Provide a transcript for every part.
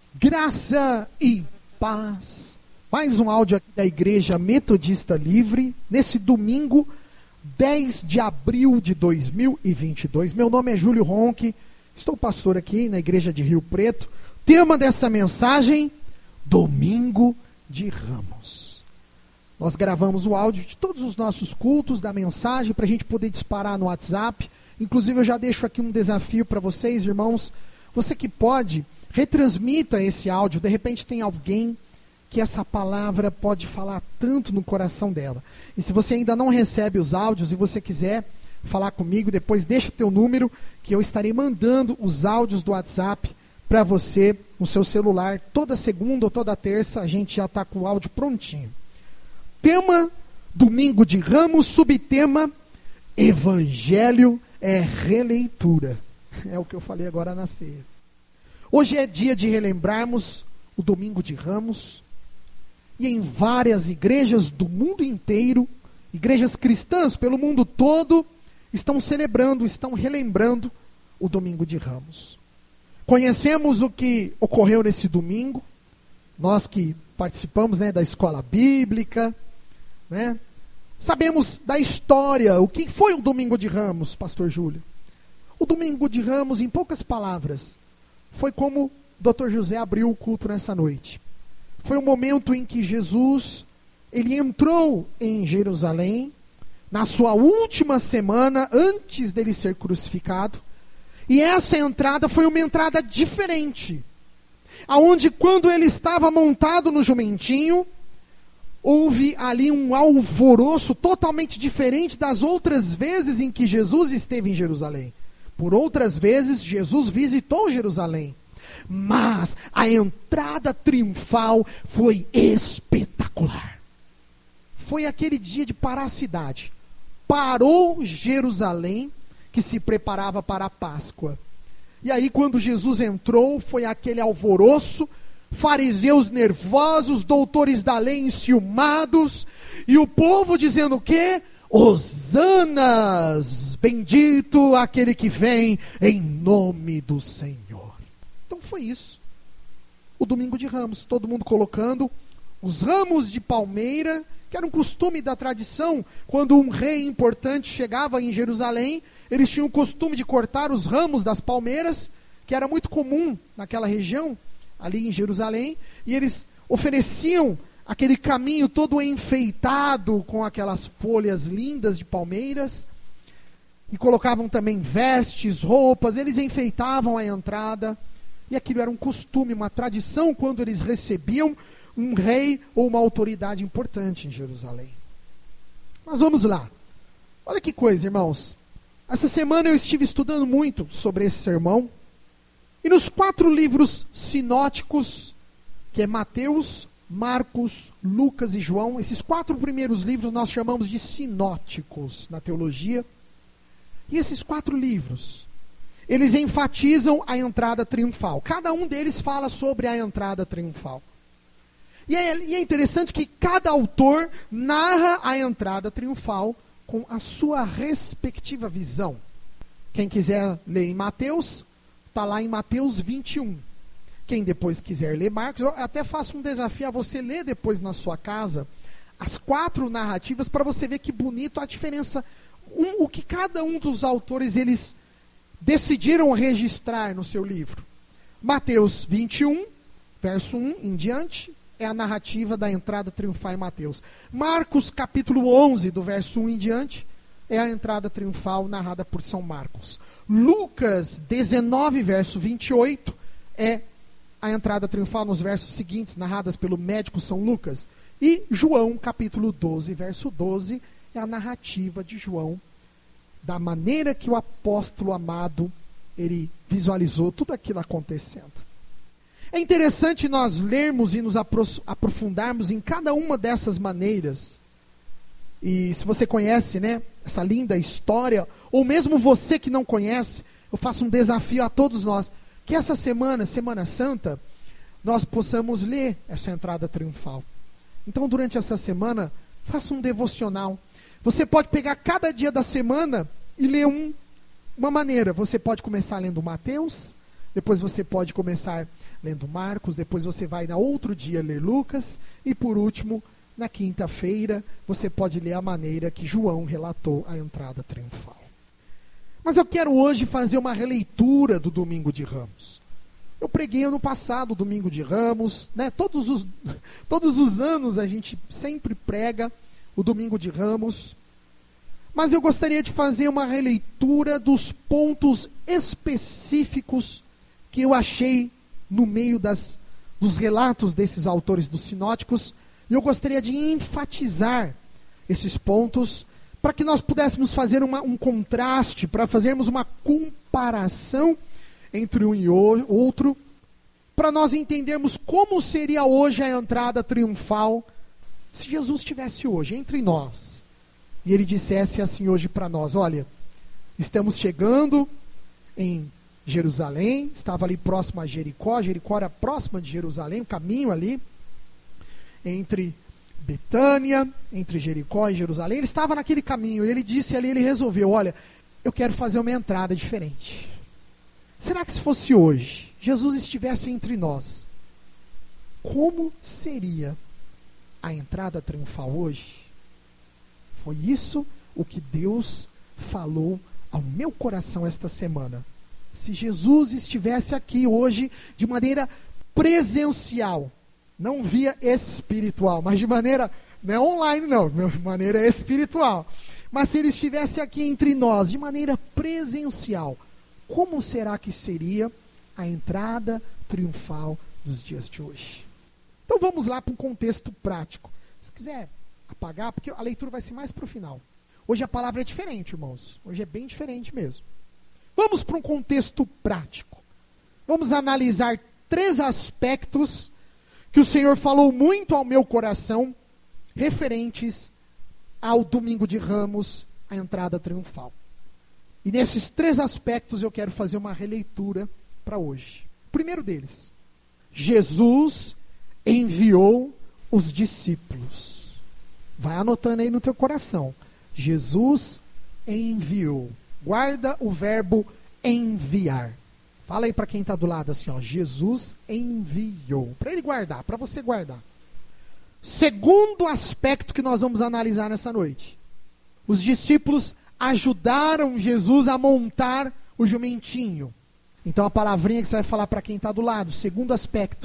Graça e paz. Mais um áudio aqui da Igreja Metodista Livre, nesse domingo, 10 de abril de 2022. Meu nome é Júlio Ronque, estou pastor aqui na Igreja de Rio Preto. Tema dessa mensagem, Domingo de Ramos. Nós gravamos o áudio de todos os nossos cultos, da mensagem, para a gente poder disparar no WhatsApp. Inclusive eu já deixo aqui um desafio para vocês, irmãos. Você que pode, retransmita esse áudio. De repente tem alguém que essa palavra pode falar tanto no coração dela. E se você ainda não recebe os áudios e você quiser falar comigo, depois deixa o teu número, que eu estarei mandando os áudios do WhatsApp para você no seu celular. Toda segunda ou toda terça a gente já está com o áudio prontinho. Tema, Domingo de Ramos, subtema, Evangelho é releitura. É o que eu falei agora na ceia. Hoje é dia de relembrarmos o Domingo de Ramos. E em várias igrejas do mundo inteiro, igrejas cristãs pelo mundo todo, estão celebrando, estão relembrando o Domingo de Ramos. Conhecemos o que ocorreu nesse domingo, nós que participamos, da escola bíblica, sabemos da história, o que foi o Domingo de Ramos, pastor Júlio. O Domingo de Ramos, em poucas palavras, foi como o Dr. José abriu o culto nessa noite. Foi um momento em que Jesus, ele entrou em Jerusalém, na sua última semana, antes dele ser crucificado. E essa entrada foi uma entrada diferente. Aonde quando ele estava montado no jumentinho, houve ali um alvoroço totalmente diferente das outras vezes em que Jesus esteve em Jerusalém. Por outras vezes, Jesus visitou Jerusalém. Mas a entrada triunfal foi espetacular. Foi aquele dia de parar a cidade. Parou Jerusalém, que se preparava para a Páscoa. E aí quando Jesus entrou, foi aquele alvoroço, fariseus nervosos, doutores da lei enciumados, e o povo dizendo o quê? Hosanas, bendito aquele que vem em nome do Senhor. Então foi isso. O Domingo de Ramos, todo mundo colocando os ramos de palmeira, que era um costume da tradição, quando um rei importante chegava em Jerusalém, eles tinham o costume de cortar os ramos das palmeiras, que era muito comum naquela região, ali em Jerusalém, e eles ofereciam aquele caminho todo enfeitado com aquelas folhas lindas de palmeiras, e colocavam também vestes, roupas, eles enfeitavam a entrada, e aquilo era um costume, uma tradição, quando eles recebiam um rei ou uma autoridade importante em Jerusalém. Mas vamos lá. Olha que coisa, irmãos. Essa semana eu estive estudando muito sobre esse sermão, e nos 4 livros sinóticos, que é Mateus, Marcos, Lucas e João, esses 4 primeiros livros nós chamamos de sinóticos na teologia. E esses 4 livros, eles enfatizam a entrada triunfal. Cada um deles fala sobre a entrada triunfal. E é interessante que cada autor narra a entrada triunfal com a sua respectiva visão. Quem quiser ler em Mateus, está lá em Mateus 21. Quem depois quiser ler Marcos, eu até faço um desafio a você ler depois na sua casa as 4 narrativas para você ver que bonito a diferença, o que cada um dos autores eles decidiram registrar no seu livro. Mateus 21, verso 1 em diante, é a narrativa da entrada triunfal em Mateus. Marcos, capítulo 11, do verso 1 em diante, é a entrada triunfal narrada por São Marcos. Lucas 19, verso 28, é a entrada triunfal nos versos seguintes, narradas pelo médico São Lucas. E João, capítulo 12, verso 12, é a narrativa de João, da maneira que o apóstolo amado, ele visualizou tudo aquilo acontecendo. É interessante nós lermos e nos aprofundarmos em cada uma dessas maneiras. E se você conhece, essa linda história, ou mesmo você que não conhece, eu faço um desafio a todos nós, que essa semana, Semana Santa, nós possamos ler essa entrada triunfal. Então, durante essa semana, faça um devocional. Você pode pegar cada dia da semana e ler uma maneira. Você pode começar lendo Mateus, depois você pode começar lendo Marcos, depois você vai na outro dia ler Lucas, e por último, na quinta-feira, você pode ler a maneira que João relatou a entrada triunfal. Mas eu quero hoje fazer uma releitura do Domingo de Ramos. Eu preguei ano passado o Domingo de Ramos, né? Todos os anos a gente sempre prega o Domingo de Ramos, mas eu gostaria de fazer uma releitura dos pontos específicos que eu achei no meio dos relatos desses autores dos sinóticos, e eu gostaria de enfatizar esses pontos para que nós pudéssemos fazer um contraste, para fazermos uma comparação entre um e outro, para nós entendermos como seria hoje a entrada triunfal se Jesus estivesse hoje entre nós e ele dissesse assim hoje para nós: olha, estamos chegando em Jerusalém, estava ali próximo a Jericó, Jericó era próxima de Jerusalém, o caminho ali entre Betânia, entre Jericó e Jerusalém, ele estava naquele caminho, e ele disse ali, ele resolveu: olha, eu quero fazer uma entrada diferente. Será que se fosse hoje, Jesus estivesse entre nós, como seria a entrada triunfal hoje? Foi isso o que Deus falou ao meu coração esta semana. Se Jesus estivesse aqui hoje de maneira presencial, não via espiritual, mas de maneira, não é online não, de maneira espiritual. Mas se ele estivesse aqui entre nós, de maneira presencial, como será que seria a entrada triunfal dos dias de hoje? Então vamos lá para um contexto prático. Se quiser apagar, porque a leitura vai ser mais para o final. Hoje a palavra é diferente, irmãos. Hoje é bem diferente mesmo. Vamos para um contexto prático. Vamos analisar 3 aspectos que o Senhor falou muito ao meu coração, referentes ao Domingo de Ramos, a entrada triunfal. E nesses 3 aspectos eu quero fazer uma releitura para hoje. O primeiro deles: Jesus enviou os discípulos. Vai anotando aí no teu coração. Jesus enviou. Guarda o verbo enviar. Fala aí para quem está do lado assim, ó: Jesus enviou. Para ele guardar, para você guardar. Segundo aspecto que nós vamos analisar nessa noite: os discípulos ajudaram Jesus a montar o jumentinho. Então a palavrinha que você vai falar para quem está do lado, segundo aspecto: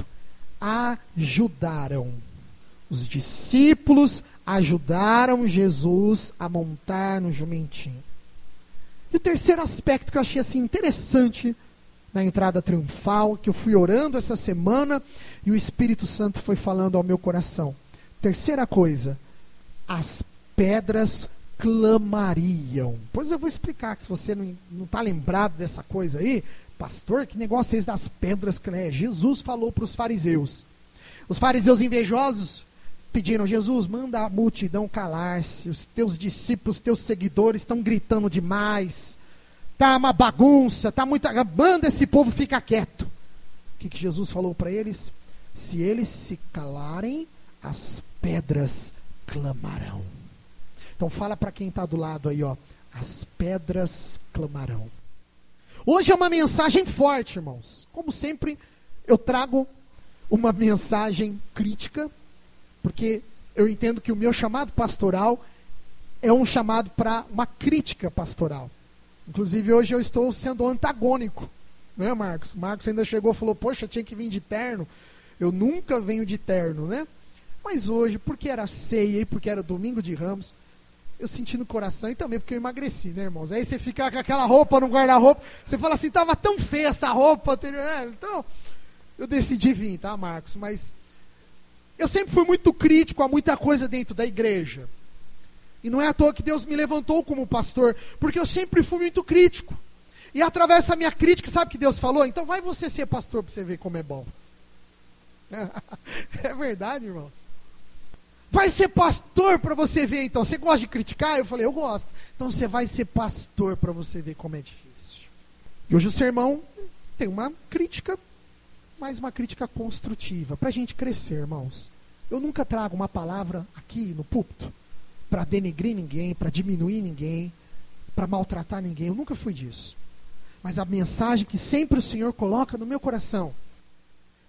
ajudaram. Os discípulos ajudaram Jesus a montar no jumentinho. E o terceiro aspecto que eu achei assim interessante na entrada triunfal, que eu fui orando essa semana e o Espírito Santo foi falando ao meu coração. Terceira coisa: as pedras clamariam. Pois eu vou explicar, que se você não está lembrado dessa coisa aí, pastor, que negócio é esse das pedras? Jesus falou para os fariseus. Os fariseus invejosos pediram: Jesus, manda a multidão calar-se, os teus discípulos, os teus seguidores estão gritando demais, está uma bagunça, está muito, manda esse povo ficar quieto. O que Jesus falou para eles? Se eles se calarem, as pedras clamarão. Então fala para quem está do lado aí, ó: as pedras clamarão. Hoje é uma mensagem forte, irmãos. Como sempre, eu trago uma mensagem crítica, porque eu entendo que o meu chamado pastoral é um chamado para uma crítica pastoral. Inclusive hoje eu estou sendo antagônico, né, Marcos? Marcos ainda chegou e falou: poxa, tinha que vir de terno. Eu nunca venho de terno, né? Mas hoje, porque era ceia e porque era Domingo de Ramos, eu senti no coração, e também porque eu emagreci, né, irmãos? Aí você fica com aquela roupa no guarda-roupa, você fala assim: estava tão feia essa roupa. Então, eu decidi vir, tá, Marcos? Mas eu sempre fui muito crítico a muita coisa dentro da igreja. E não é à toa que Deus me levantou como pastor, porque eu sempre fui muito crítico. E através dessa minha crítica, sabe o que Deus falou? Então vai você ser pastor para você ver como é bom. É verdade, irmãos. Vai ser pastor para você ver, então. Você gosta de criticar? Eu falei: eu gosto. Então você vai ser pastor para você ver como é difícil. E hoje o sermão tem uma crítica, mas uma crítica construtiva, para a gente crescer, irmãos. Eu nunca trago uma palavra aqui no púlpito para denegrir ninguém, para diminuir ninguém, para maltratar ninguém. Eu nunca fui disso. Mas a mensagem que sempre o Senhor coloca no meu coração: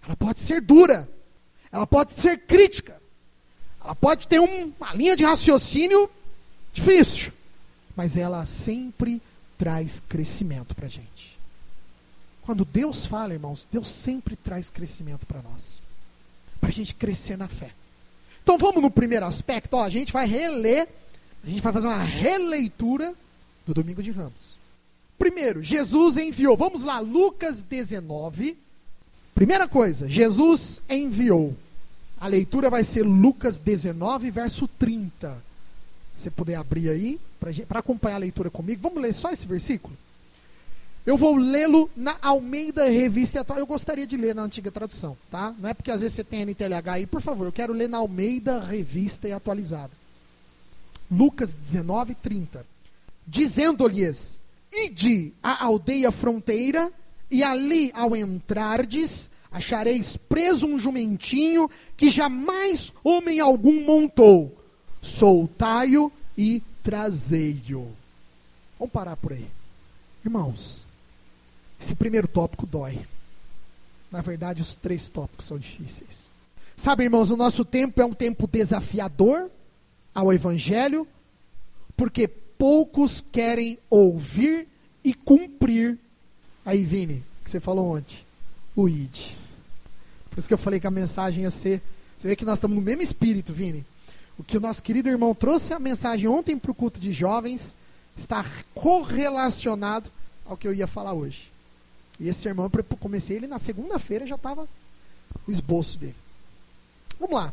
Ela pode ser dura. Ela pode ser crítica. Ela pode ter uma linha de raciocínio difícil. Mas ela sempre traz crescimento para a gente. Quando Deus fala, irmãos, Deus sempre traz crescimento para nós. Para a gente crescer na fé. Então vamos no primeiro aspecto. A gente vai reler, a gente vai fazer uma releitura do Domingo de Ramos. Primeiro, Jesus enviou. Vamos lá, Lucas 19. Primeira coisa, Jesus enviou. A leitura vai ser Lucas 19, verso 30. Se você puder abrir aí, para acompanhar a leitura comigo. Vamos ler só esse versículo? Eu vou lê-lo na Almeida Revista Atual. Eu gostaria de ler na antiga tradução, tá? Não é porque às vezes você tem NTLH aí, por favor, eu quero ler na Almeida Revista e Atualizada. Lucas 19, 30. Dizendo-lhes: ide à aldeia fronteira, e ali ao entrardes, achareis preso um jumentinho que jamais homem algum montou. Soltai-o e trazei-o. Vamos parar por aí. Irmãos, esse primeiro tópico dói. Na verdade, os 3 tópicos são difíceis. Sabe, irmãos, o nosso tempo é um tempo desafiador ao Evangelho, porque poucos querem ouvir e cumprir. Aí, Vini, que você falou ontem, o ID. Por isso que eu falei que a mensagem ia ser... Você vê que nós estamos no mesmo espírito, Vini. O que o nosso querido irmão trouxe a mensagem ontem para o culto de jovens está correlacionado ao que eu ia falar hoje. E esse sermão, eu comecei ele na segunda-feira, já estava o esboço dele. Vamos lá.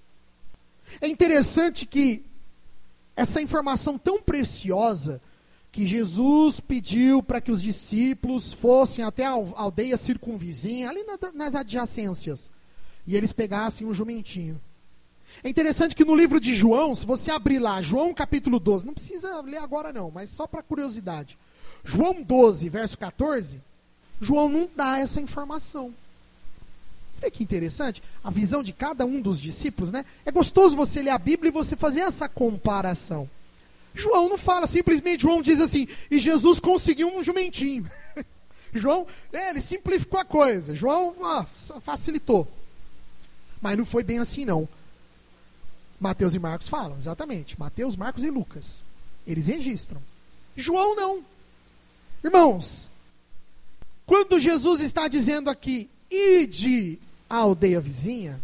É interessante que essa informação tão preciosa que Jesus pediu para que os discípulos fossem até a aldeia circunvizinha, ali nas adjacências, e eles pegassem um jumentinho. É interessante que no livro de João, se você abrir lá, João capítulo 12, não precisa ler agora não, mas só para curiosidade. João 12, verso 14, João não dá essa informação. Vê que interessante, a visão de cada um dos discípulos, né? É gostoso você ler a Bíblia e você fazer essa comparação. João não fala, simplesmente João diz assim, e Jesus conseguiu um jumentinho. João, ele simplificou a coisa, João facilitou. Mas não foi bem assim não. Mateus e Marcos falam, exatamente. Mateus, Marcos e Lucas. Eles registram. João não. Irmãos, quando Jesus está dizendo aqui, ide à aldeia vizinha,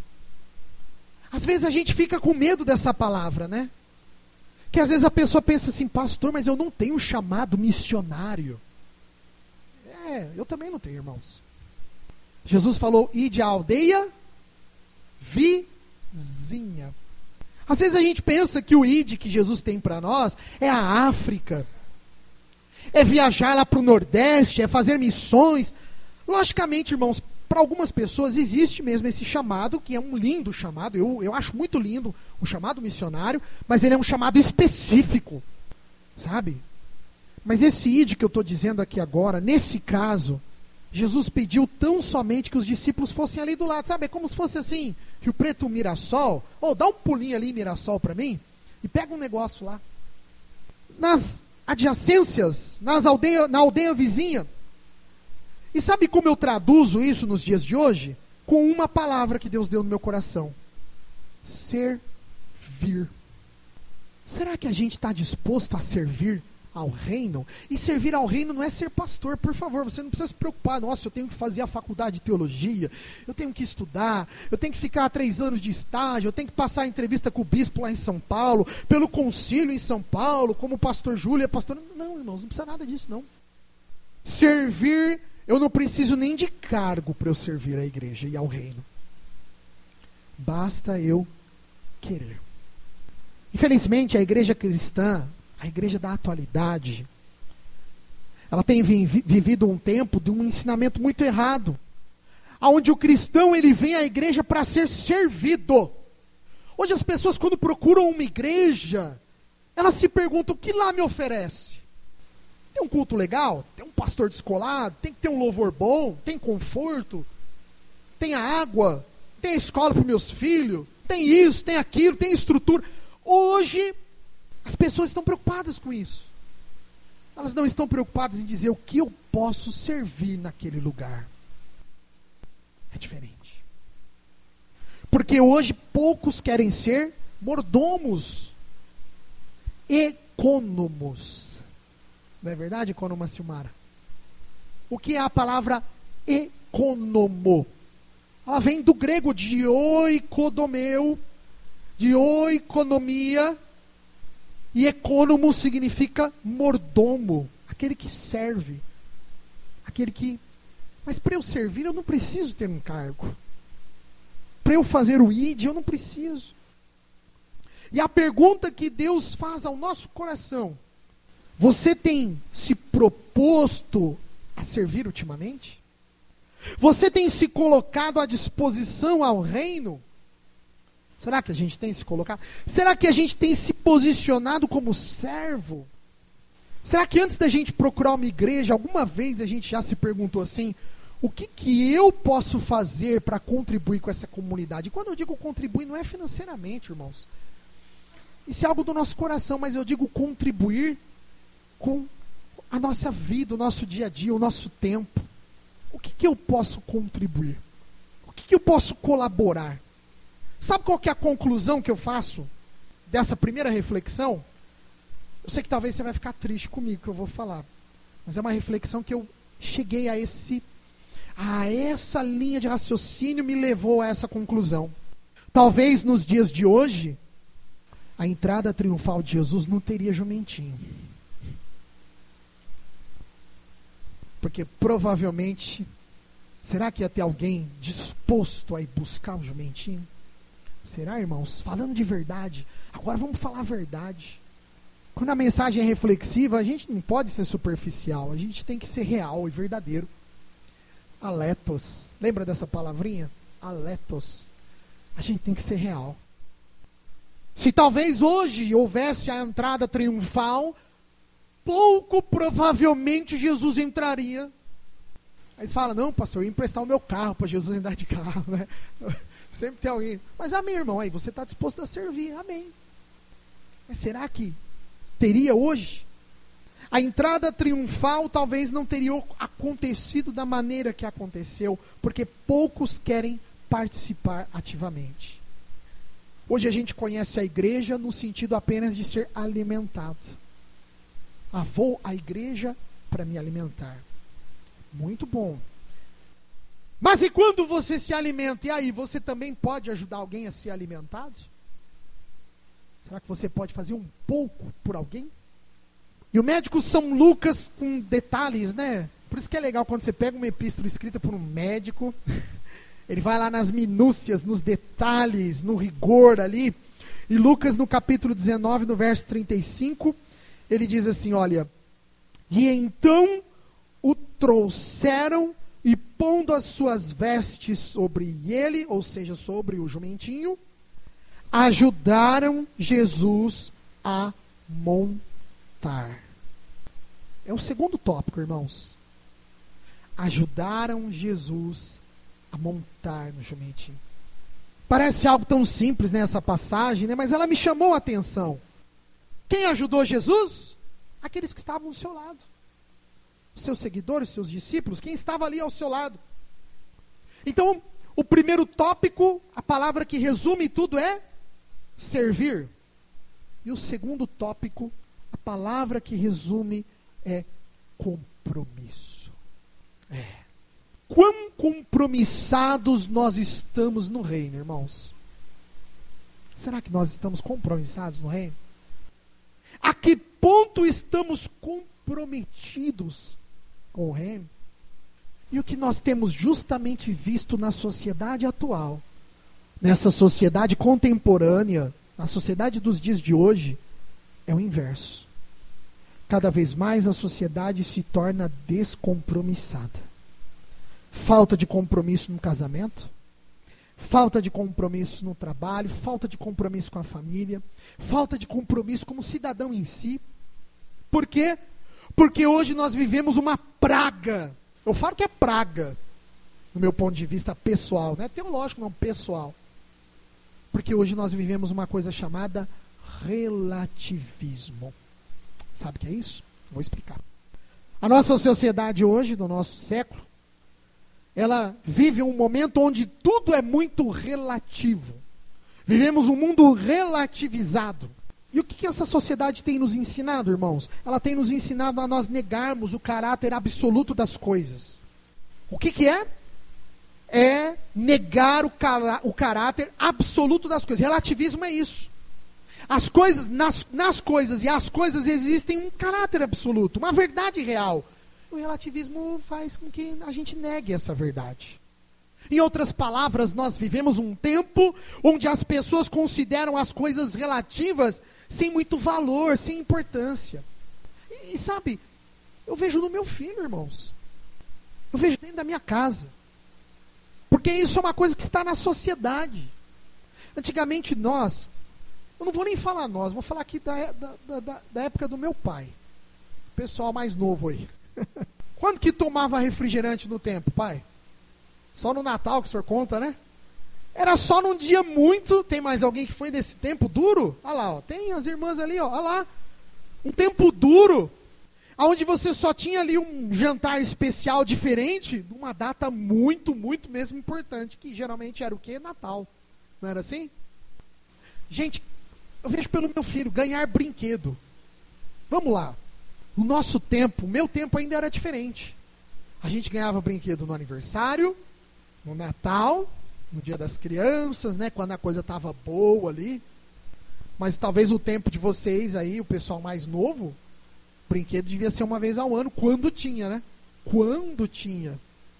às vezes a gente fica com medo dessa palavra, né? Que às vezes a pessoa pensa assim, pastor, mas eu não tenho chamado missionário. Eu também não tenho, irmãos. Jesus falou, ide à aldeia vizinha. Às vezes a gente pensa que o id que Jesus tem para nós é a África, é viajar lá para o Nordeste, é fazer missões. Logicamente, irmãos, para algumas pessoas existe mesmo esse chamado, que é um lindo chamado, eu acho muito lindo o chamado missionário, mas ele é um chamado específico, sabe? Mas esse id que eu estou dizendo aqui agora, nesse caso, Jesus pediu tão somente que os discípulos fossem ali do lado, sabe? É como se fosse assim, Rio Preto, Mirassol, dá um pulinho ali em Mirassol para mim, e pega um negócio lá. Nas adjacências, na aldeia vizinha. E sabe como eu traduzo isso nos dias de hoje? Com uma palavra que Deus deu no meu coração. Servir. Será que a gente está disposto a servir ao reino? E servir ao reino não é ser pastor, por favor, você não precisa se preocupar, nossa, eu tenho que fazer a faculdade de teologia, eu tenho que estudar, eu tenho que ficar 3 anos de estágio, eu tenho que passar a entrevista com o bispo lá em São Paulo, pelo concílio em São Paulo, como o pastor Júlio é pastor. Não, irmãos, não precisa nada disso, não. Servir, eu não preciso nem de cargo para eu servir a igreja e ao reino. Basta eu querer. Infelizmente, a igreja cristã, a igreja da atualidade, ela tem vivido um tempo de um ensinamento muito errado, onde o cristão ele vem à igreja para ser servido. Hoje as pessoas quando procuram uma igreja, elas se perguntam, o que lá me oferece? Tem um culto legal? Tem um pastor descolado? Tem que ter um louvor bom? Tem conforto? Tem a água? Tem a escola para os meus filhos? Tem isso, tem aquilo, tem estrutura. Hoje as pessoas estão preocupadas com isso. Elas não estão preocupadas em dizer o que eu posso servir naquele lugar. É diferente. Porque hoje poucos querem ser mordomos, ecônomos. Não é verdade, ecônoma Silmara? O que é a palavra ecônomo? Ela vem do grego de oikodomeu, de oikonomia, e ecônomo significa mordomo, aquele que serve, aquele que... Mas para eu servir eu não preciso ter um cargo. Para eu fazer o ID eu não preciso. E a pergunta que Deus faz ao nosso coração: você tem se proposto a servir ultimamente? Você tem se colocado à disposição ao reino? Será que a gente tem se colocado? Será que a gente tem se posicionado como servo? Será que antes da gente procurar uma igreja, alguma vez a gente já se perguntou assim: o que eu posso fazer para contribuir com essa comunidade? E quando eu digo contribuir, não é financeiramente, irmãos. Isso é algo do nosso coração, mas eu digo contribuir com a nossa vida, o nosso dia a dia, o nosso tempo. O que eu posso contribuir? O que eu posso colaborar? Sabe qual que é a conclusão que eu faço dessa primeira reflexão? Eu sei que talvez você vai ficar triste comigo que eu vou falar, mas é uma reflexão que eu cheguei a essa linha de raciocínio me levou a essa conclusão. Talvez nos dias de hoje, a entrada triunfal de Jesus não teria jumentinho. Porque provavelmente, será que ia ter alguém disposto a ir buscar um jumentinho? Será, irmãos? Falando de verdade, agora vamos falar a verdade. Quando a mensagem é reflexiva, a gente não pode ser superficial, a gente tem que ser real e verdadeiro. Aletos, lembra dessa palavrinha? Aletos. A gente tem que ser real. Se talvez hoje houvesse a entrada triunfal, pouco provavelmente Jesus entraria. Aí você fala: não, pastor, eu ia emprestar o meu carro para Jesus andar de carro, né? Sempre tem alguém. Mas amém, irmão, aí você está disposto a servir, amém. Mas será que teria hoje? A entrada triunfal talvez não teria acontecido da maneira que aconteceu, porque poucos querem participar ativamente. Hoje a gente conhece a igreja no sentido apenas de ser alimentado. Vou à igreja para me alimentar. Muito bom. Mas e quando você se alimenta? E aí, você também pode ajudar alguém a ser alimentado? Será que você pode fazer um pouco por alguém? E o médico São Lucas, com detalhes, né? Por isso que é legal quando você pega uma epístola escrita por um médico, ele vai lá nas minúcias, nos detalhes, no rigor ali. E Lucas, no capítulo 19, no verso 35, ele diz assim, olha: e então o trouxeram e pondo as suas vestes sobre ele, ou seja, sobre o jumentinho, ajudaram Jesus a montar. É o segundo tópico, irmãos. Ajudaram Jesus a montar no jumentinho. Parece algo tão simples nessa passagem, né? Mas ela me chamou a atenção. Quem ajudou Jesus? Aqueles que estavam ao seu lado. Seus seguidores, seus discípulos, quem estava ali ao seu lado. Então, o primeiro tópico, a palavra que resume tudo é servir. E o segundo tópico, a palavra que resume é compromisso. Quão compromissados nós estamos no reino, irmãos? Será que nós estamos compromissados no reino? A que ponto estamos comprometidos com o reino? E o que nós temos justamente visto na sociedade atual, nessa sociedade contemporânea, na sociedade dos dias de hoje, é o inverso. Cada vez mais a sociedade se torna descompromissada. Falta de compromisso no casamento, falta de compromisso no trabalho, falta de compromisso com a família, falta de compromisso como cidadão em si. Por quê? Porque hoje nós vivemos uma praga. Eu falo que é praga, no meu ponto de vista pessoal, não é teológico, não, pessoal. Porque hoje nós vivemos uma coisa chamada relativismo. Sabe o que é isso? Vou explicar. A nossa sociedade hoje, no nosso século, ela vive um momento onde tudo é muito relativo. Vivemos um mundo relativizado. E o que essa sociedade tem nos ensinado, irmãos? Ela tem nos ensinado a nós negarmos o caráter absoluto das coisas. O que é? É negar o caráter absoluto das coisas. Relativismo é isso. As coisas, nas coisas e as coisas existem um caráter absoluto, uma verdade real. O relativismo faz com que a gente negue essa verdade. Em outras palavras, nós vivemos um tempo onde as pessoas consideram as coisas relativas sem muito valor, sem importância. E sabe, eu vejo no meu filho, irmãos. Eu vejo dentro da minha casa. Porque isso é uma coisa que está na sociedade. Antigamente nós, eu não vou nem falar nós, vou falar aqui da época do meu pai. Pessoal mais novo aí. Quando que tomava refrigerante no tempo, pai? Só no Natal que o senhor conta, né? Era só num dia muito... Tem mais alguém que foi desse tempo duro? Olha lá, ó, tem as irmãs ali, ó, olha lá. Um tempo duro, onde você só tinha ali um jantar especial diferente, numa data muito, muito mesmo importante, que geralmente era o quê? Natal. Não era assim? Gente, eu vejo pelo meu filho, ganhar brinquedo. Vamos lá. No nosso tempo, o meu tempo ainda era diferente. A gente ganhava brinquedo no aniversário, no Natal, no Dia das Crianças, né, quando a coisa estava boa ali. Mas talvez o tempo de vocês aí, o pessoal mais novo, brinquedo devia ser uma vez ao ano, quando tinha, né? Quando tinha.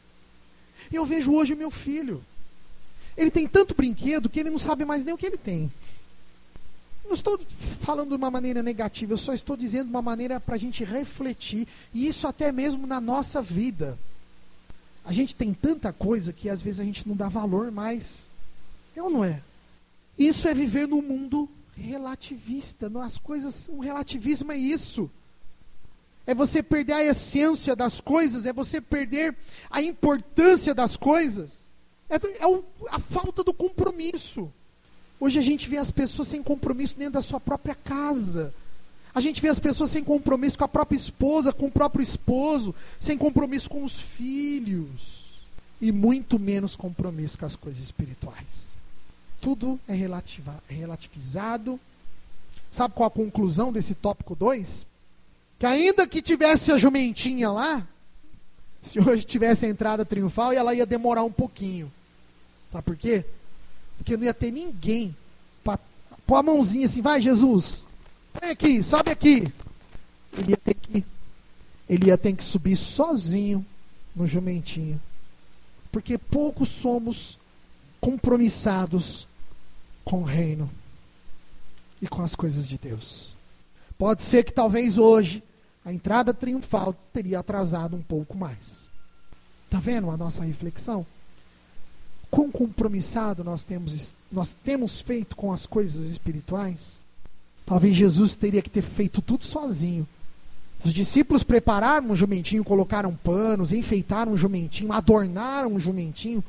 E eu vejo hoje o meu filho. Ele tem tanto brinquedo que ele não sabe mais nem o que ele tem. Não estou falando de uma maneira negativa, eu só estou dizendo de uma maneira para a gente refletir, e isso até mesmo na nossa vida. A gente tem tanta coisa que às vezes a gente não dá valor mais. É ou não é? Isso é viver num mundo relativista. As coisas, o relativismo é isso. É você perder a essência das coisas, é você perder a importância das coisas. É a falta do compromisso. Hoje a gente vê as pessoas sem compromisso dentro da sua própria casa. A gente vê as pessoas sem compromisso com a própria esposa, com o próprio esposo, sem compromisso com os filhos. E muito menos compromisso com as coisas espirituais. Tudo é relativizado. Sabe qual a conclusão desse tópico 2? Que ainda que tivesse a jumentinha lá, se hoje tivesse a entrada triunfal, ela ia demorar um pouquinho. Sabe por quê? Porque não ia ter ninguém para pôr a mãozinha assim, vai Jesus, vem aqui, sobe aqui. Ele ia ter que subir sozinho no jumentinho. Porque poucos somos compromissados com o reino e com as coisas de Deus. Pode ser que talvez hoje a entrada triunfal teria atrasado um pouco mais. Está vendo a nossa reflexão? Quão compromissado nós temos feito com as coisas espirituais? Talvez Jesus teria que ter feito tudo sozinho. Os discípulos prepararam um jumentinho, colocaram panos, enfeitaram um jumentinho, adornaram um jumentinho.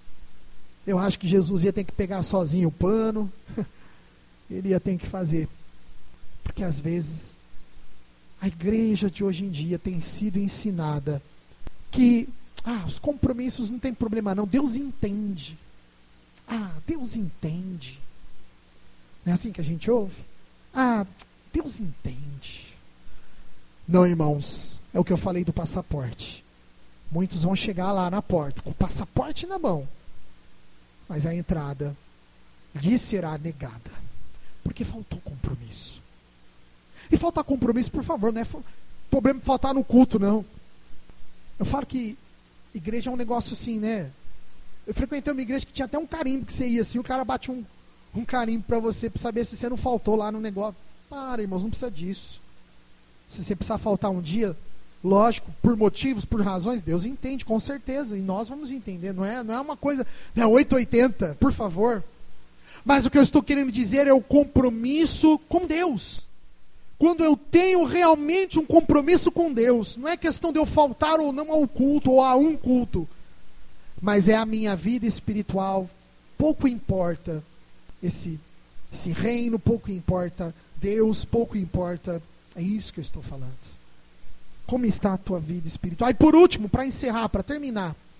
Eu acho que Jesus ia ter que pegar sozinho o pano. Ele ia ter que fazer. Porque às vezes a igreja de hoje em dia tem sido ensinada que os compromissos não tem problema não, Deus entende. Deus entende. Não é assim que a gente ouve? Deus entende. Não, irmãos, é o que eu falei do passaporte. Muitos vão chegar lá na porta com o passaporte na mão, mas a entrada lhe será negada, porque faltou compromisso. E faltar compromisso, por favor, não é problema faltar no culto, não. Eu falo que igreja é um negócio assim, né? Eu frequentei uma igreja que tinha até um carimbo que você ia assim, o cara bate um carimbo para você saber se você não faltou lá no negócio. Para, irmãos, não precisa disso. Se você precisar faltar um dia, lógico, por motivos, por razões, Deus entende, com certeza, e nós vamos entender, não é uma coisa, não é 880, por favor. Mas o que eu estou querendo dizer é o compromisso com Deus. Quando eu tenho realmente um compromisso com Deus, não é questão de eu faltar ou não ao culto, ou a um culto, mas é a minha vida espiritual. Pouco importa esse reino, pouco importa Deus, pouco importa. É isso que eu estou falando. Como está a tua vida espiritual? E por último, para encerrar, para terminar,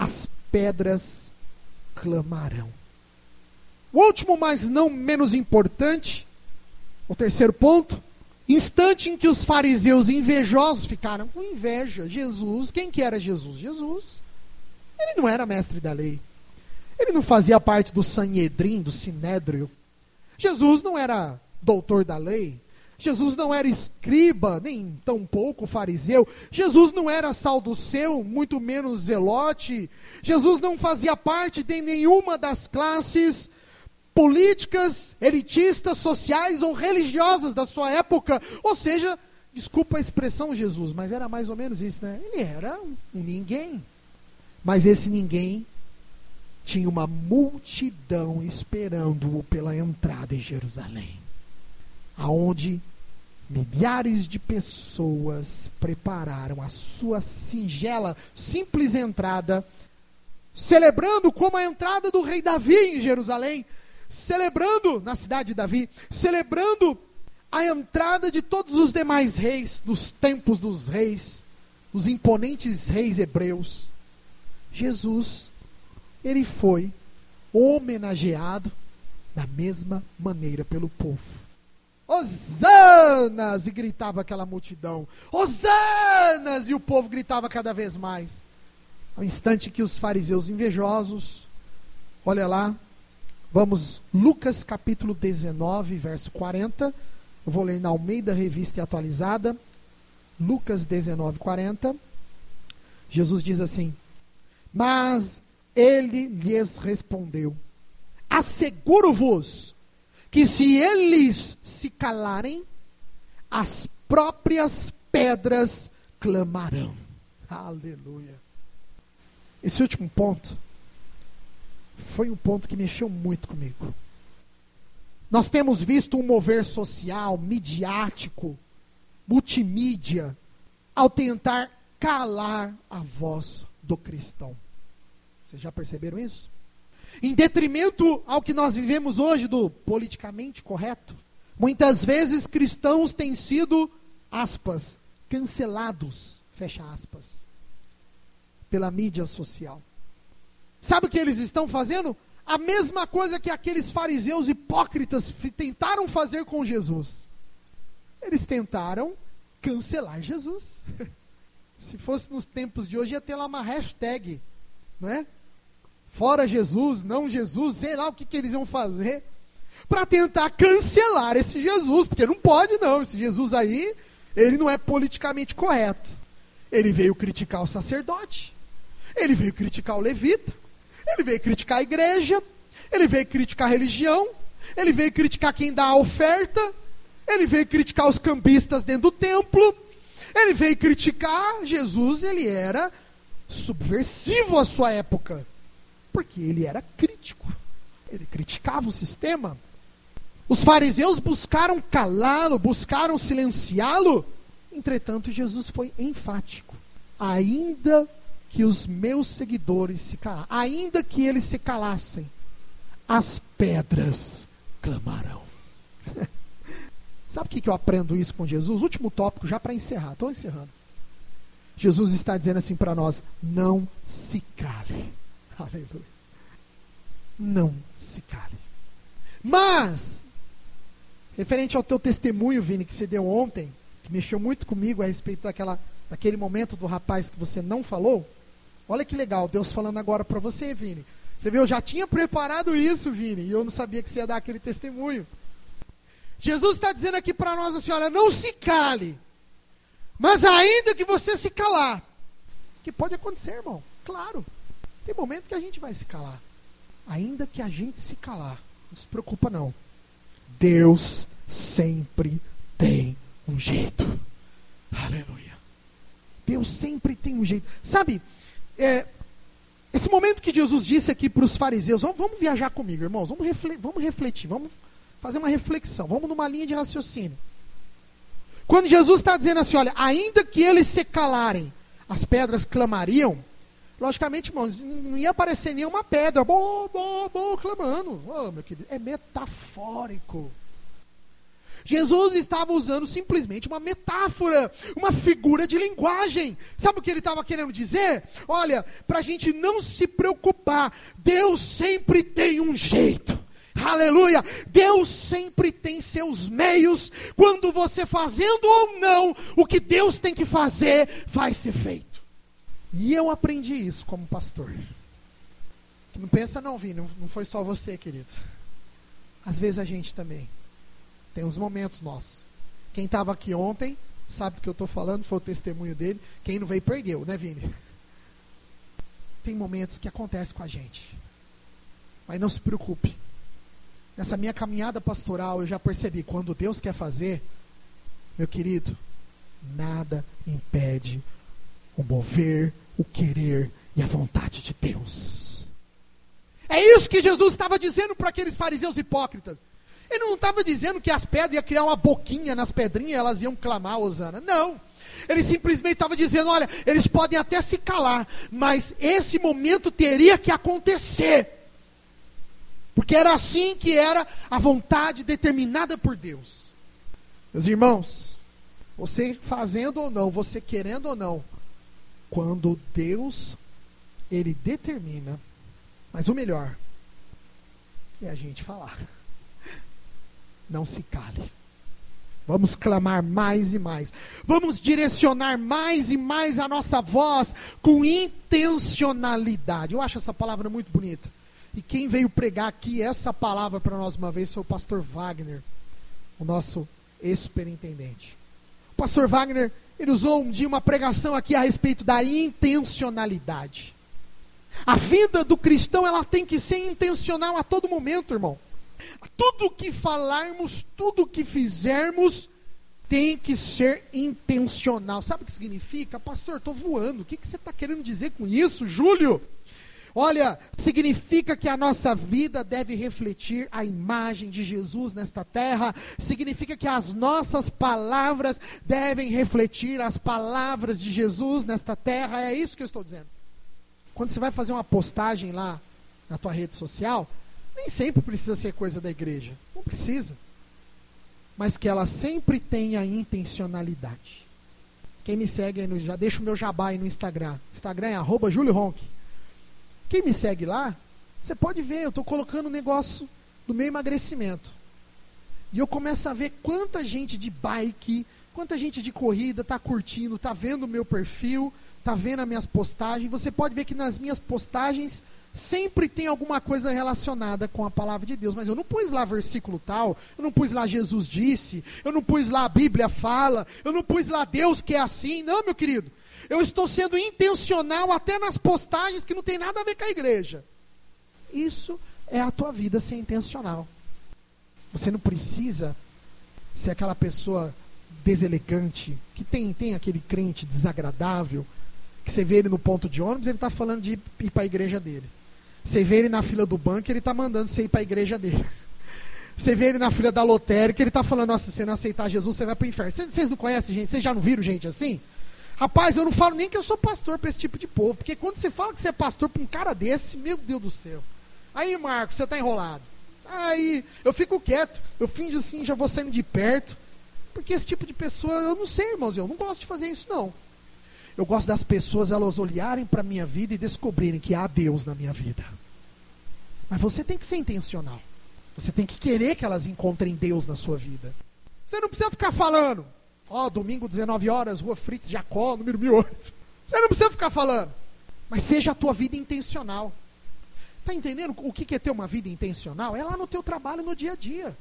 as pedras clamarão. O último, mas não menos importante, o terceiro ponto, instante em que os fariseus invejosos ficaram com inveja. Jesus, quem que era Jesus? Jesus, ele não era mestre da lei. Ele não fazia parte do Sanhedrim, do Sinédrio. Jesus não era doutor da lei. Jesus não era escriba, nem tampouco fariseu. Jesus não era saduceu, muito menos zelote. Jesus não fazia parte de nenhuma das classes políticas, elitistas, sociais ou religiosas da sua época. Ou seja, desculpa a expressão Jesus, mas era mais ou menos isso, né? Ele era um ninguém. Mas esse ninguém tinha uma multidão esperando-o pela entrada em Jerusalém, aonde milhares de pessoas prepararam a sua singela, simples entrada, celebrando como a entrada do rei Davi em Jerusalém, celebrando na cidade de Davi, celebrando a entrada de todos os demais reis, dos tempos dos reis, os imponentes reis hebreus. Jesus, ele foi homenageado da mesma maneira pelo povo. Hosanas! E gritava aquela multidão. Hosanas! E o povo gritava cada vez mais. Ao instante que os fariseus invejosos, olha lá, vamos, Lucas capítulo 19, verso 40. Eu vou ler na Almeida Revista e Atualizada. Lucas 19, 40. Jesus diz assim: mas ele lhes respondeu: asseguro-vos que se eles se calarem, as próprias pedras clamarão. Aleluia. Esse último ponto foi um ponto que mexeu muito comigo. Nós temos visto um mover social, midiático, multimídia, ao tentar calar a voz do cristão. Vocês já perceberam isso? Em detrimento ao que nós vivemos hoje do politicamente correto, muitas vezes cristãos têm sido, aspas, cancelados, fecha aspas, pela mídia social. Sabe o que eles estão fazendo? A mesma coisa que aqueles fariseus hipócritas tentaram fazer com Jesus. Eles tentaram cancelar Jesus. Se fosse nos tempos de hoje, ia ter lá uma hashtag, não é? Fora Jesus, não Jesus, sei lá o que eles iam fazer para tentar cancelar esse Jesus, porque não pode não, esse Jesus aí, ele não é politicamente correto. Ele veio criticar o sacerdote, ele veio criticar o levita, ele veio criticar a igreja, ele veio criticar a religião, ele veio criticar quem dá a oferta, ele veio criticar os cambistas dentro do templo, ele veio criticar Jesus. Ele era subversivo à sua época, porque ele era crítico, ele criticava o sistema. Os fariseus buscaram calá-lo, buscaram silenciá-lo. Entretanto, Jesus foi enfático: ainda que os meus seguidores se calassem, ainda que eles se calassem, as pedras clamarão. Sabe o que eu aprendo isso com Jesus? Último tópico, já para encerrar, estou encerrando. Jesus está dizendo assim para nós: não se cale. Aleluia. Não se cale. Mas, referente ao teu testemunho, Vini, que você deu ontem, que mexeu muito comigo a respeito daquele momento do rapaz que você não falou. Olha que legal, Deus falando agora para você, Vini. Você viu, eu já tinha preparado isso, Vini, e eu não sabia que você ia dar aquele testemunho. Jesus está dizendo aqui para nós assim: olha, não se cale, mas ainda que você se calar, que pode acontecer, irmão, claro, tem momento que a gente vai se calar. Ainda que a gente se calar, não se preocupa não, Deus sempre tem um jeito. Aleluia. Deus sempre tem um jeito. Sabe, esse momento que Jesus disse aqui para os fariseus, vamos viajar comigo, irmãos, vamos refletir, vamos fazer uma reflexão, vamos numa linha de raciocínio. Quando Jesus está dizendo assim, olha, ainda que eles se calarem, as pedras clamariam, logicamente, irmãos, não ia aparecer nenhuma pedra, clamando. Oh, meu querido, é metafórico. Jesus estava usando simplesmente uma metáfora, uma figura de linguagem. Sabe o que ele estava querendo dizer? Olha, para a gente não se preocupar, Deus sempre tem um jeito. Aleluia! Deus sempre tem seus meios. Quando você fazendo ou não o que Deus tem que fazer, vai ser feito. E eu aprendi isso como pastor. Não pensa não, Vini, não foi só você, querido. Às vezes a gente também tem uns momentos nossos. Quem estava aqui ontem sabe do que eu estou falando, foi o testemunho dele. Quem não veio perdeu, né, Vini? Tem momentos que acontecem com a gente. Mas não se preocupe. Nessa minha caminhada pastoral eu já percebi, quando Deus quer fazer, meu querido, nada impede o mover, o querer e a vontade de Deus. É isso que Jesus estava dizendo para aqueles fariseus hipócritas. Ele não estava dizendo que as pedras iam criar uma boquinha nas pedrinhas e elas iam clamar Hosana. Não. Ele simplesmente estava dizendo, olha, eles podem até se calar, mas esse momento teria que acontecer. Porque era assim que era a vontade determinada por Deus. Meus irmãos, você fazendo ou não, você querendo ou não, quando Deus, Ele determina, mas o melhor é a gente falar. Não se cale. Vamos clamar mais e mais. Vamos direcionar mais e mais a nossa voz com intencionalidade. Eu acho essa palavra muito bonita. E quem veio pregar aqui essa palavra para nós uma vez foi o pastor Wagner, o nosso ex-superintendente. O pastor Wagner, ele usou um dia uma pregação aqui a respeito da intencionalidade. A vida do cristão, ela tem que ser intencional a todo momento, irmão. Tudo que falarmos, tudo que fizermos, tem que ser intencional. Sabe o que significa? Pastor, estou voando. O que você está querendo dizer com isso, Júlio? Olha, significa que a nossa vida deve refletir a imagem de Jesus nesta terra. Significa que as nossas palavras devem refletir as palavras de Jesus nesta terra. É isso que eu estou dizendo. Quando você vai fazer uma postagem lá na tua rede social, nem sempre precisa ser coisa da igreja. Não precisa. Mas que ela sempre tenha intencionalidade. Quem me segue aí, já deixa o meu jabá aí no Instagram. Instagram é @JúlioRonck. Quem me segue lá, você pode ver, eu estou colocando um negócio do meu emagrecimento. E eu começo a ver quanta gente de bike, quanta gente de corrida está curtindo, está vendo o meu perfil, está vendo as minhas postagens. Você pode ver que nas minhas postagens sempre tem alguma coisa relacionada com a palavra de Deus. Mas eu não pus lá versículo tal, eu não pus lá Jesus disse, eu não pus lá a Bíblia fala, eu não pus lá Deus que é assim. Não, meu querido. Eu estou sendo intencional até nas postagens que não tem nada a ver com a igreja. Isso é a tua vida ser intencional. Você não precisa ser aquela pessoa deselegante, que tem aquele crente desagradável, que você vê ele no ponto de ônibus, ele está falando de ir para a igreja dele. Você vê ele na fila do banco, ele está mandando você ir para a igreja dele. Você vê ele na fila da lotérica, ele está falando, nossa, se você não aceitar Jesus, você vai para o inferno. Vocês não conhecem gente? Vocês já não viram gente assim? Rapaz, eu não falo nem que eu sou pastor para esse tipo de povo, porque quando você fala que você é pastor para um cara desse, meu Deus do céu. Aí, Marcos, você está enrolado. Aí, eu fico quieto, eu finjo assim, já vou saindo de perto, porque esse tipo de pessoa, eu não sei, irmãos, eu não gosto de fazer isso, não. Eu gosto das pessoas, elas olharem para a minha vida e descobrirem que há Deus na minha vida. Mas você tem que ser intencional. Você tem que querer que elas encontrem Deus na sua vida. Você não precisa ficar falando, domingo 19 horas, Rua Fritz Jacó, número 1008. Você não precisa ficar falando. Mas seja a tua vida intencional. Está entendendo o que é ter uma vida intencional? É lá no teu trabalho, no dia a dia.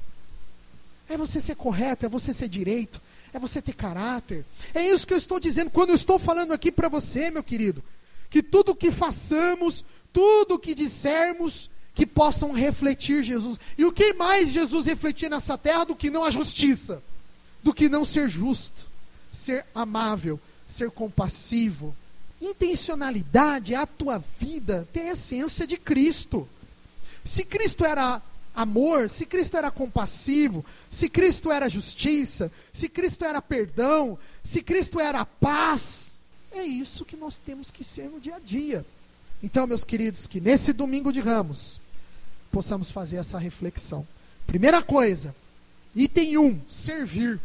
É você ser correto, é você ser direito, é você ter caráter. É isso que eu estou dizendo quando eu estou falando aqui para você, meu querido. Que tudo que façamos, tudo que dissermos, que possam refletir Jesus. E o que mais Jesus refletia nessa terra do que não a justiça? Do que não ser justo, ser amável, ser compassivo. Intencionalidade é a tua vida ter a essência de Cristo. Se Cristo era amor, se Cristo era compassivo, se Cristo era justiça, se Cristo era perdão, se Cristo era paz, é isso que nós temos que ser no dia a dia. Então, meus queridos, que nesse domingo de Ramos possamos fazer essa reflexão. Primeira coisa, Item 1, servir.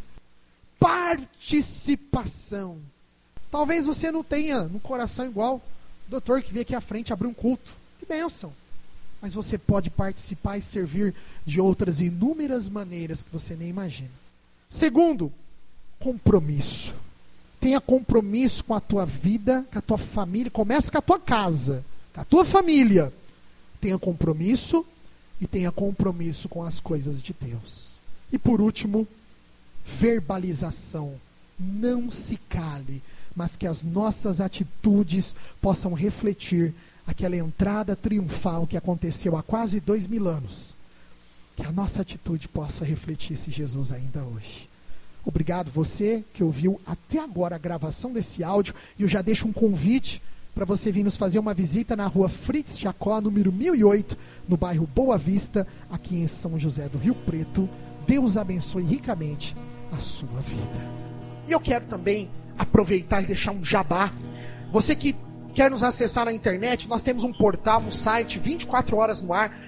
Participação. Talvez você não tenha no coração igual o doutor que veio aqui à frente abrir um culto. Que bênção. Mas você pode participar e servir de outras inúmeras maneiras que você nem imagina. Segundo, compromisso. Tenha compromisso com a tua vida, com a tua família. Começa com a tua casa, com a tua família. Tenha compromisso e tenha compromisso com as coisas de Deus. E por último, verbalização. Não se cale, mas que as nossas atitudes possam refletir aquela entrada triunfal que aconteceu há quase 2000 anos. Que a nossa atitude possa refletir esse Jesus ainda hoje. Obrigado você que ouviu até agora a gravação desse áudio, e eu já deixo um convite para você vir nos fazer uma visita na rua Fritz Jacó, número 1008, no bairro Boa Vista, aqui em São José do Rio Preto. Deus abençoe ricamente a sua vida. E eu quero também aproveitar e deixar um jabá. Você que quer nos acessar na internet, nós temos um portal, um site 24 horas no ar,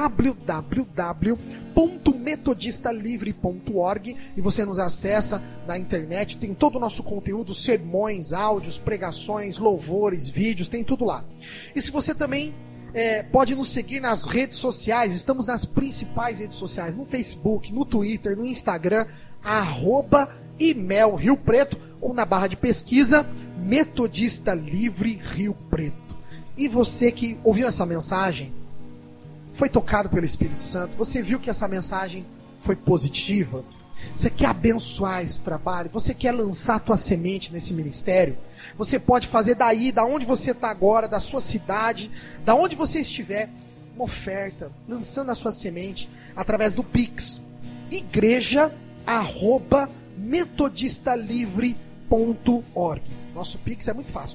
www.metodistalivre.org, e você nos acessa na internet, tem todo o nosso conteúdo, sermões, áudios, pregações, louvores, vídeos, tem tudo lá. E se você também pode nos seguir nas redes sociais, estamos nas principais redes sociais, no Facebook, no Twitter, no Instagram, @imel Rio Preto, ou na barra de pesquisa, Metodista Livre Rio Preto. E você que ouviu essa mensagem, foi tocado pelo Espírito Santo, você viu que essa mensagem foi positiva, você quer abençoar esse trabalho, você quer lançar a tua semente nesse ministério, você pode fazer daí, da onde você está agora, da sua cidade, da onde você estiver, uma oferta, lançando a sua semente, através do Pix, igreja@metodistalivre.org. Nosso Pix é muito fácil,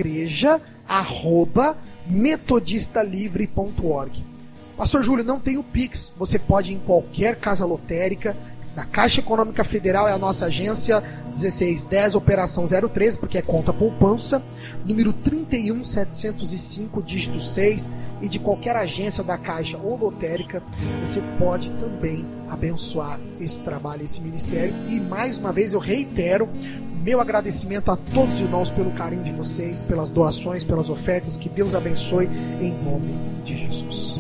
igreja@metodistalivre.org. Pastor Júlio, não tem o Pix. Você pode ir em qualquer casa lotérica. Na Caixa Econômica Federal é a nossa agência 1610, operação 013, porque é conta poupança, número 31705, dígito 6, e de qualquer agência da Caixa ou lotérica, você pode também abençoar esse trabalho, esse ministério. E mais uma vez eu reitero meu agradecimento a todos os irmãos pelo carinho de vocês, pelas doações, pelas ofertas. Que Deus abençoe em nome de Jesus.